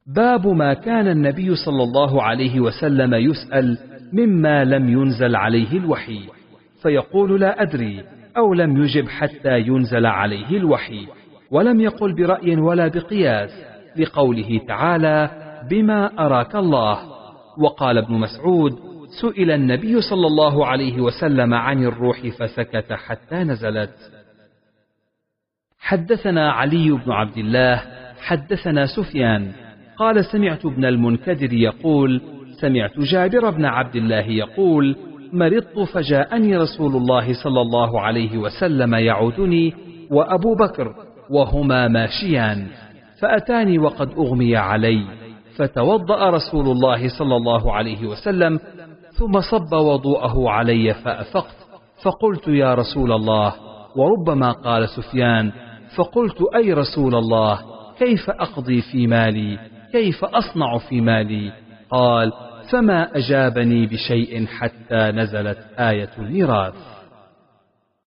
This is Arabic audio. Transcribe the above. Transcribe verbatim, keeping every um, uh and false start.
باب ما كان النبي صلى الله عليه وسلم يسأل مما لم ينزل عليه الوحي، فيقول لا أدري، أو لم يجب حتى ينزل عليه الوحي، ولم يقل برأي ولا بقياس، لقوله تعالى بما أراك الله. وقال ابن مسعود سئل النبي صلى الله عليه وسلم عن الروح فسكت حتى نزلت. حدثنا علي بن عبد الله حدثنا سفيان قال سمعت ابن المنكدر يقول سمعت جابر بن عبد الله يقول مرضت فجاءني رسول الله صلى الله عليه وسلم يعودني وأبو بكر وهما ماشيان، فأتاني وقد أغمي علي، فتوضأ رسول الله صلى الله عليه وسلم ثم صب وضوءه علي فأفقت، فقلت يا رسول الله، وربما قال سفيان فقلت أي رسول الله، كيف أقضي في مالي، كيف أصنع في مالي؟ قال فما أجابني بشيء حتى نزلت آية الميراث.